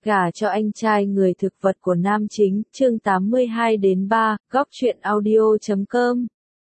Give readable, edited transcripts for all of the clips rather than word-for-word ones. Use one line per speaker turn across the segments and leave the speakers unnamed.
Gả cho anh trai người thực vật của nam chính, chương 82-3, góc truyện audio.com.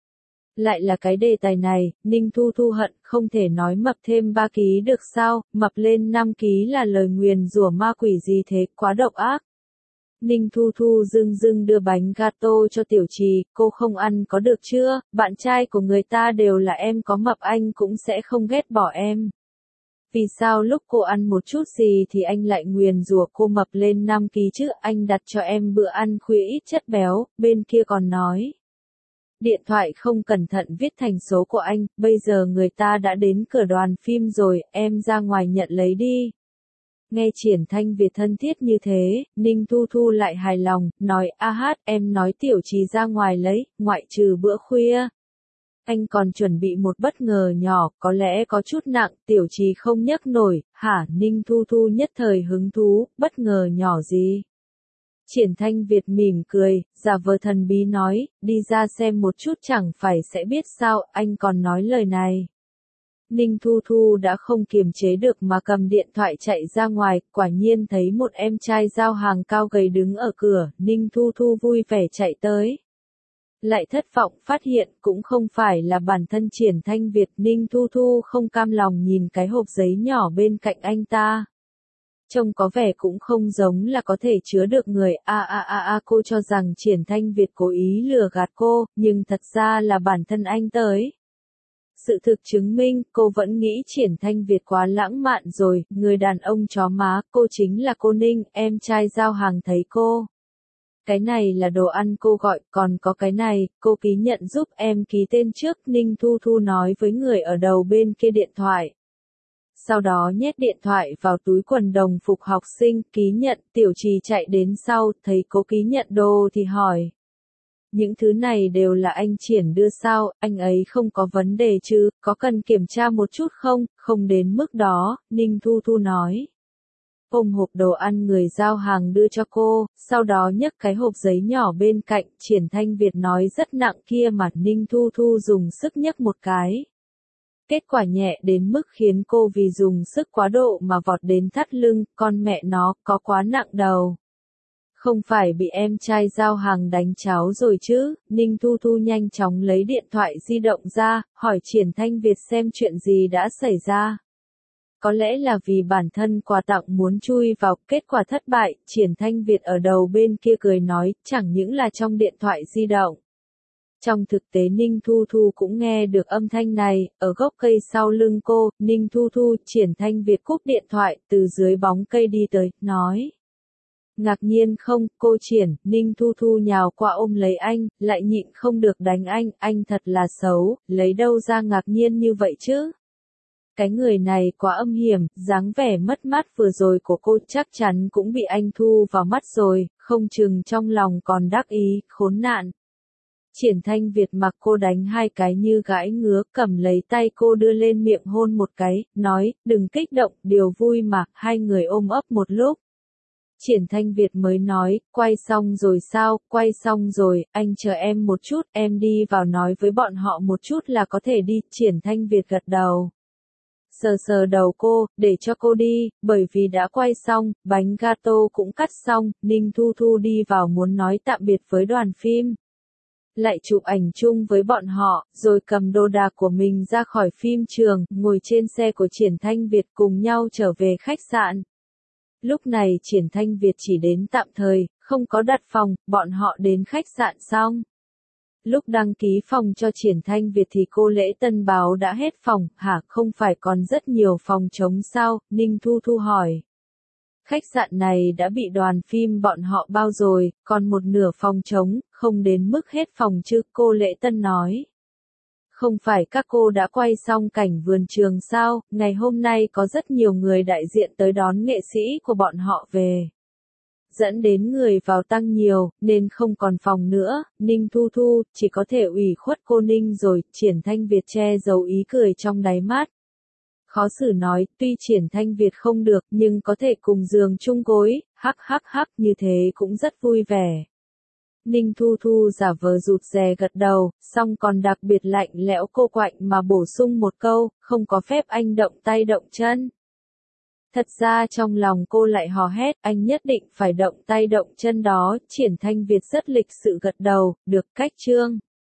Lại là cái đề tài này, Ninh Thu Thu hận không thể nói mập thêm 3 ký được sao, mập lên 5 ký là lời nguyền rủa ma quỷ gì thế, quá độc ác. Ninh Thu Thu dưng dưng đưa bánh gato cho Tiểu Trì, cô không ăn có được chưa, bạn trai của người ta đều là em có mập anh cũng sẽ không ghét bỏ em. Vì sao lúc cô ăn một chút gì thì anh lại nguyền rủa cô mập lên 5 ký chứ, anh đặt cho em bữa ăn khuya ít chất béo, bên kia còn nói. Điện thoại không cẩn thận viết thành số của anh, bây giờ người ta đã đến cửa đoàn phim rồi, em ra ngoài nhận lấy đi. Nghe Triển Thanh Việt thân thiết như thế, Ninh Thu Thu lại hài lòng, nói em nói Tiểu Trì ra ngoài lấy, ngoại trừ bữa khuya. Anh còn chuẩn bị một bất ngờ nhỏ, có lẽ có chút nặng, Tiểu Trì không nhấc nổi, hả? Ninh Thu Thu nhất thời hứng thú, bất ngờ nhỏ gì? Triển Thanh Việt mỉm cười, giả vờ thần bí nói, đi ra xem một chút chẳng phải sẽ biết sao, anh còn nói lời này. Ninh Thu Thu đã không kiềm chế được mà cầm điện thoại chạy ra ngoài, quả nhiên thấy một em trai giao hàng cao gầy đứng ở cửa, Ninh Thu Thu vui vẻ chạy tới. Lại thất vọng phát hiện cũng không phải là bản thân Triển Thanh Việt, Ninh Thu Thu không cam lòng nhìn cái hộp giấy nhỏ bên cạnh anh ta. Trông có vẻ cũng không giống là có thể chứa được người, cô cho rằng Triển Thanh Việt cố ý lừa gạt cô, nhưng thật ra là bản thân anh tới. Sự thực chứng minh, cô vẫn nghĩ Triển Thanh Việt quá lãng mạn rồi, người đàn ông chó má, cô chính là cô Ninh, em trai giao hàng thấy cô. Cái này là đồ ăn cô gọi, còn có cái này, cô ký nhận giúp em ký tên trước, Ninh Thu Thu nói với người ở đầu bên kia điện thoại. Sau đó nhét điện thoại vào túi quần đồng phục học sinh, ký nhận, Tiểu Trì chạy đến sau, thấy cô ký nhận đồ thì hỏi. Những thứ này đều là anh Triển đưa sao, anh ấy không có vấn đề chứ, có cần kiểm tra một chút không, không đến mức đó, Ninh Thu Thu nói. Ôm hộp đồ ăn người giao hàng đưa cho cô, sau đó nhấc cái hộp giấy nhỏ bên cạnh, Triển Thanh Việt nói rất nặng kia mà Ninh Thu Thu dùng sức nhấc một cái. Kết quả nhẹ đến mức khiến cô vì dùng sức quá độ mà vọt đến thắt lưng, con mẹ nó, có quá nặng đầu. Không phải bị em trai giao hàng đánh cháo rồi chứ, Ninh Thu Thu nhanh chóng lấy điện thoại di động ra, hỏi Triển Thanh Việt xem chuyện gì đã xảy ra. Có lẽ là vì bản thân quà tặng muốn chui vào, kết quả thất bại, Triển Thanh Việt ở đầu bên kia cười nói, chẳng những là trong điện thoại di động. Trong thực tế Ninh Thu Thu cũng nghe được âm thanh này, ở gốc cây sau lưng cô, Ninh Thu Thu, Triển Thanh Việt cúp điện thoại, từ dưới bóng cây đi tới, nói. Ngạc nhiên không, cô Triển, Ninh Thu Thu nhào qua ôm lấy anh, lại nhịn không được đánh anh thật là xấu, lấy đâu ra ngạc nhiên như vậy chứ? Cái người này quá âm hiểm, dáng vẻ mất mát vừa rồi của cô chắc chắn cũng bị anh thu vào mắt rồi, không chừng trong lòng còn đắc ý, khốn nạn. Triển Thanh Việt mặc cô đánh 2 cái như gãi ngứa, cầm lấy tay cô đưa lên miệng hôn một cái, nói, đừng kích động, điều vui mà, hai người ôm ấp một lúc. Triển Thanh Việt mới nói, quay xong rồi sao, quay xong rồi, anh chờ em một chút, em đi vào nói với bọn họ một chút là có thể đi, Triển Thanh Việt gật đầu. Sờ sờ đầu cô, để cho cô đi, bởi vì đã quay xong, bánh gato cũng cắt xong, Ninh Thu Thu đi vào muốn nói tạm biệt với đoàn phim. Lại chụp ảnh chung với bọn họ, rồi cầm đồ đạc của mình ra khỏi phim trường, ngồi trên xe của Triển Thanh Việt cùng nhau trở về khách sạn. Lúc này Triển Thanh Việt chỉ đến tạm thời, không có đặt phòng, bọn họ đến khách sạn xong. Lúc đăng ký phòng cho Triển Thanh Việt thì cô Lễ Tân báo đã hết phòng, hả, không phải còn rất nhiều phòng trống sao, Ninh Thu Thu hỏi. Khách sạn này đã bị đoàn phim bọn họ bao rồi, còn một nửa phòng trống, không đến mức hết phòng chứ, cô Lễ Tân nói. Không phải các cô đã quay xong cảnh vườn trường sao, ngày hôm nay có rất nhiều người đại diện tới đón nghệ sĩ của bọn họ về. Dẫn đến người vào tăng nhiều, nên không còn phòng nữa, Ninh Thu Thu, chỉ có thể ủy khuất cô Ninh rồi, Triển Thanh Việt che giấu ý cười trong đáy mắt. Khó xử nói, tuy Triển Thanh Việt không được, nhưng có thể cùng giường chung gối, hắc, như thế cũng rất vui vẻ. Ninh Thu Thu giả vờ rụt rè gật đầu, xong còn đặc biệt lạnh lẽo cô quạnh mà bổ sung một câu, không có phép anh động tay động chân. Thật ra trong lòng cô lại hò hét, anh nhất định phải động tay động chân đó. Triển Thanh Việt rất lịch sự gật đầu, được cách Trương